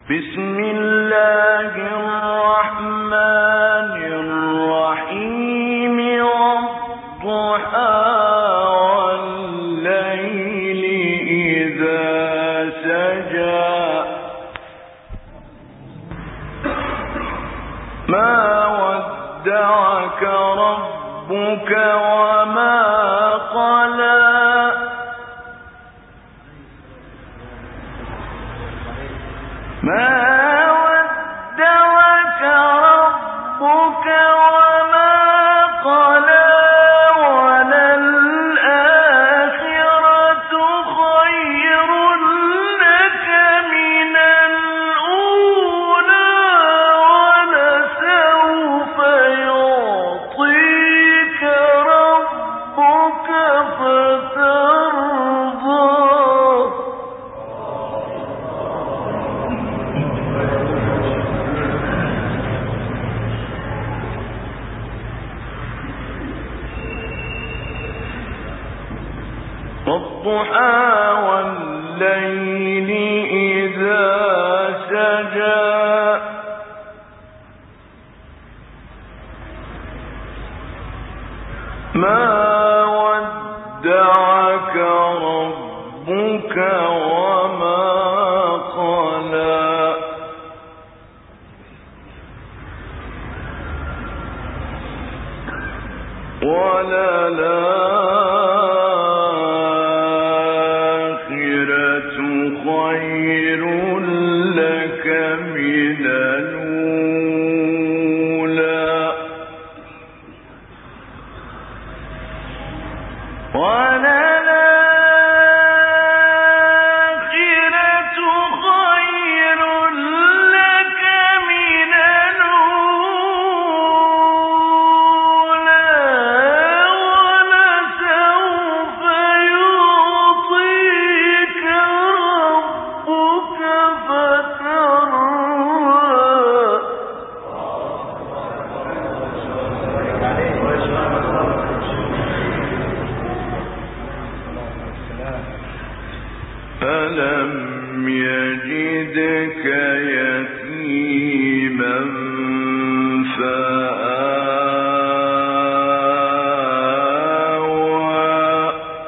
بسم الله الرحمن الرحيم والضحى والليل إذا سجى ما ودعك ربك وما قلى ما ودعك ربك وما قلى وللآخرة خير لك من الأولى ولسوف يعطيك ربك فترضى والضحى والليل إذا سجى ما ودعك ربك وما قلى وللآخرة خير لك من الأولى وللآخرة خير لك من الأولى ولسوف يعطيك ربك فترضى ألم يجدك يتيما فآوى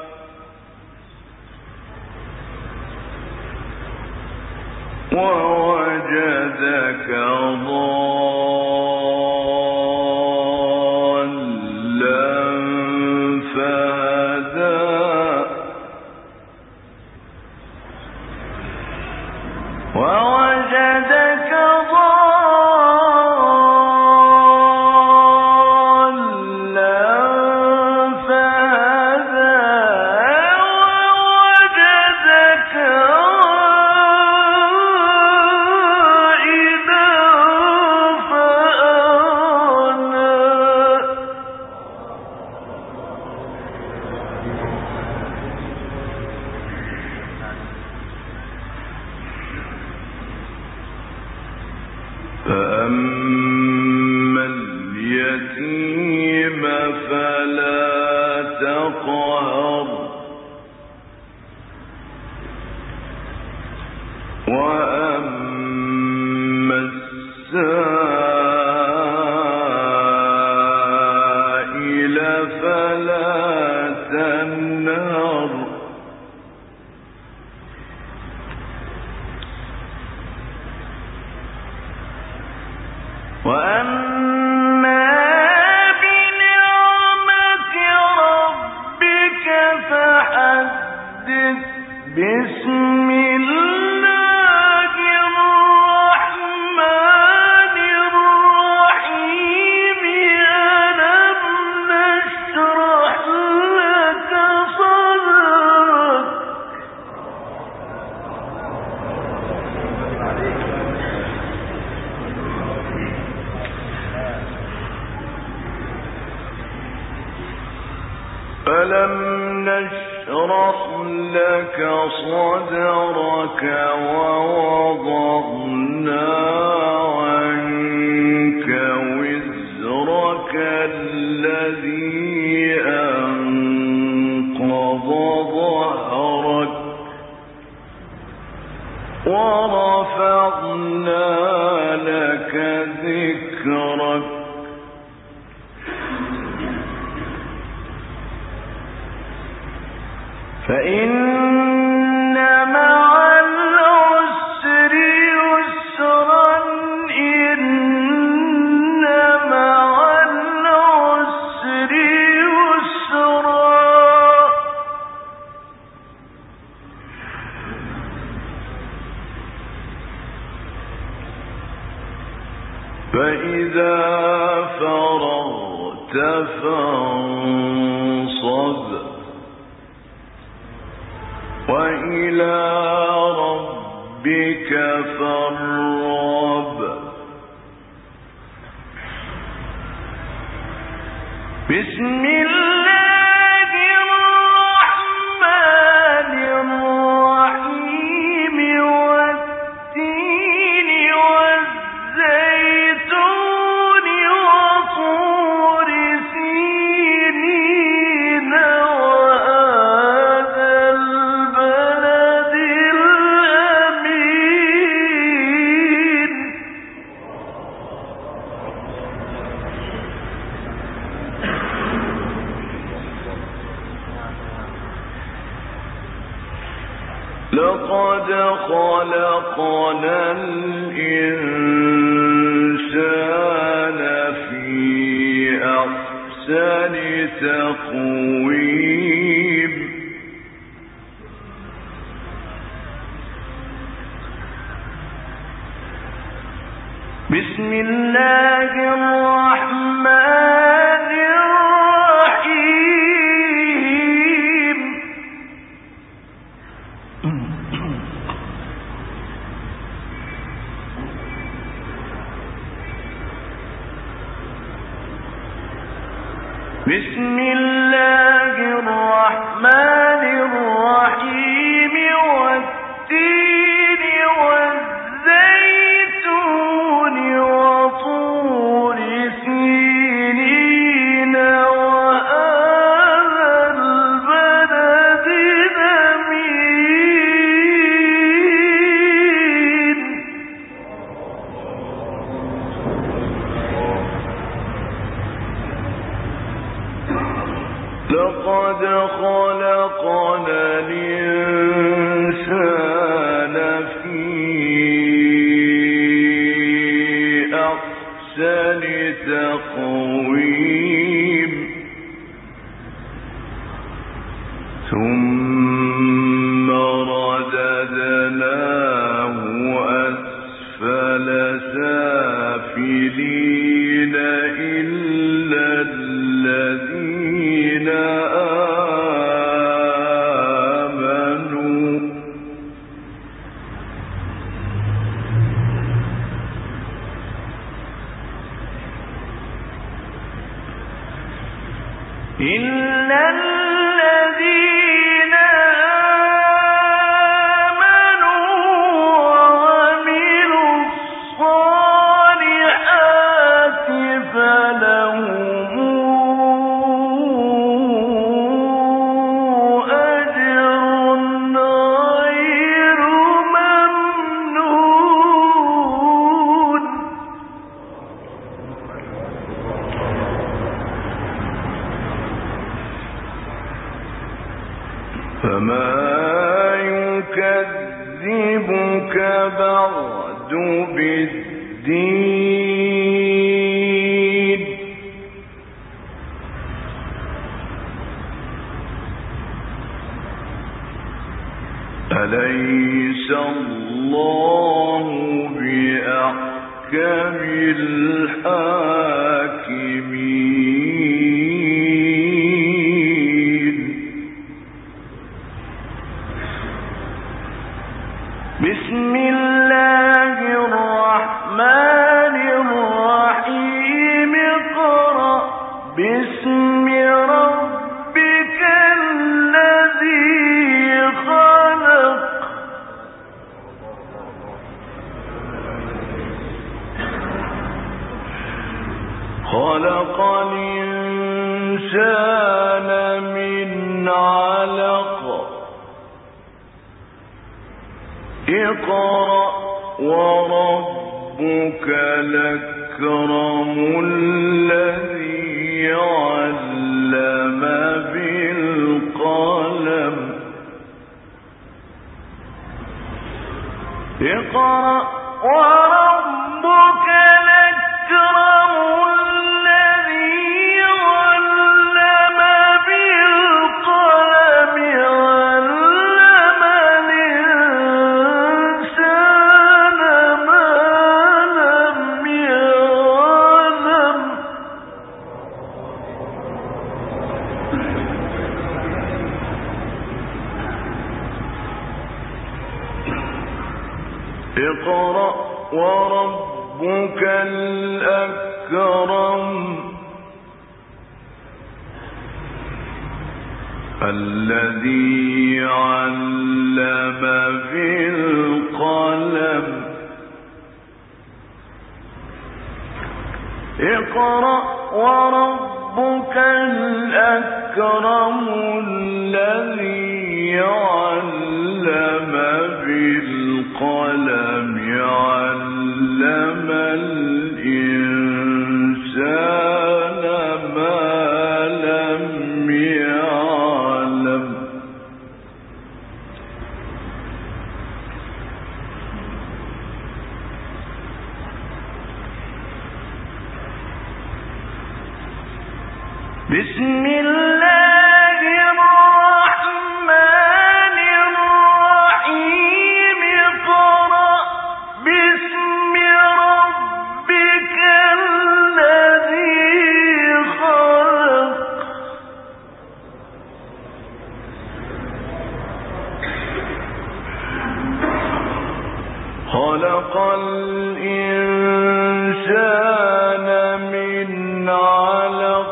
ووجدك ضالا فهدى ووجدك ضالا فهدى ووجدك عائلا فأغنى فأما اليتيم فلا تقهر وأما السائل فلا تنهر وأما بنعمة ربك فحدث بسم الله الرحمن الرحيم ألم نشرح لك صدرك ألم نشرح لك صدرك ووضعنا عنك وزرك الذي أنقض ظهرك ورفعنا فإذا فرغت فانصب وإلى ربك فارغب. بسم الله الرحمن الرحيم والتين والزيتون وطور سينين وهذا البلد الأمين. لقد خلقنا الإنسان في أحسن تقويم. بسم الله الرحمن الرحيم. بسم الله الرحمن الرحيم والتين والزيتون وطور سينين وهذا البلد الأمين. لقد خلقنا الإنسان في أحسن تقويم ثم رددناه أسفل سافلين إلا الذين آمنوا إلا الذين آمنوا وعملوا الصالحات فلهم أجر غير ممنون. فما يكذبك بعد بالدين. أليس الله بأحكم الحاكمين. بسم الله الرحمن الرحيم. اقرأ باسم ربك الذي خلق. خلق الإنسان من علق. اقرأ وربك الأكرم الذي علم بالقلم. اقرأ وربك الأكرم الذي علم بالقلم علم الإنسان ما لم يعلم. وربك الأكرم الذي علم بالقلم اقرأ وربك الأكرم الذي علم بالقلم علم الإنسان ما لم يعلم بسم الله الرحمن الرحيم اقرأ باسم ربك الذي خلق خلق الإنسان من علق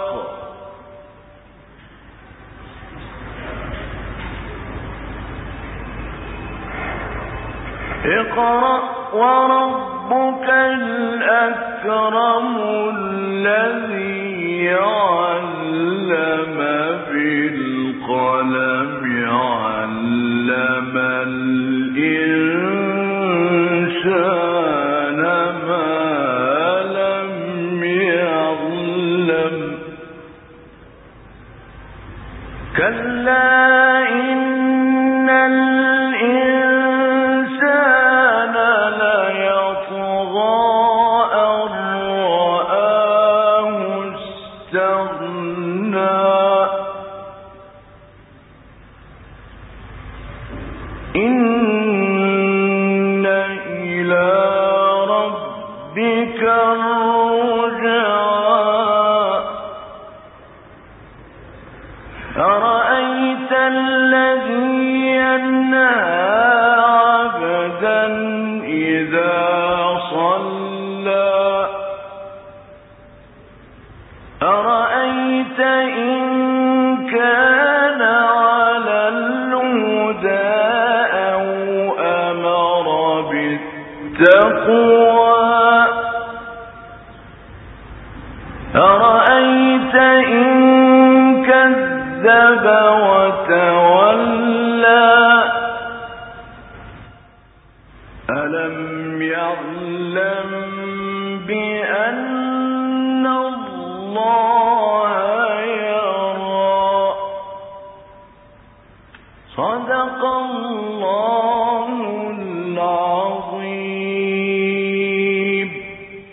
اقرأ وربك الأكرم الذي علم بالقلم علم الإنسان ما لم يعلم كلا إن الإنسان ليطغى أن رآه استغنى إن إلى ربك الرجعى أرأيت الذي ينهى عبدا إذا صلى أرأيت إن كان على الهدى أو أمر بالتقوى أرأيت إن كذب وتولى ألم يعلم بأن الله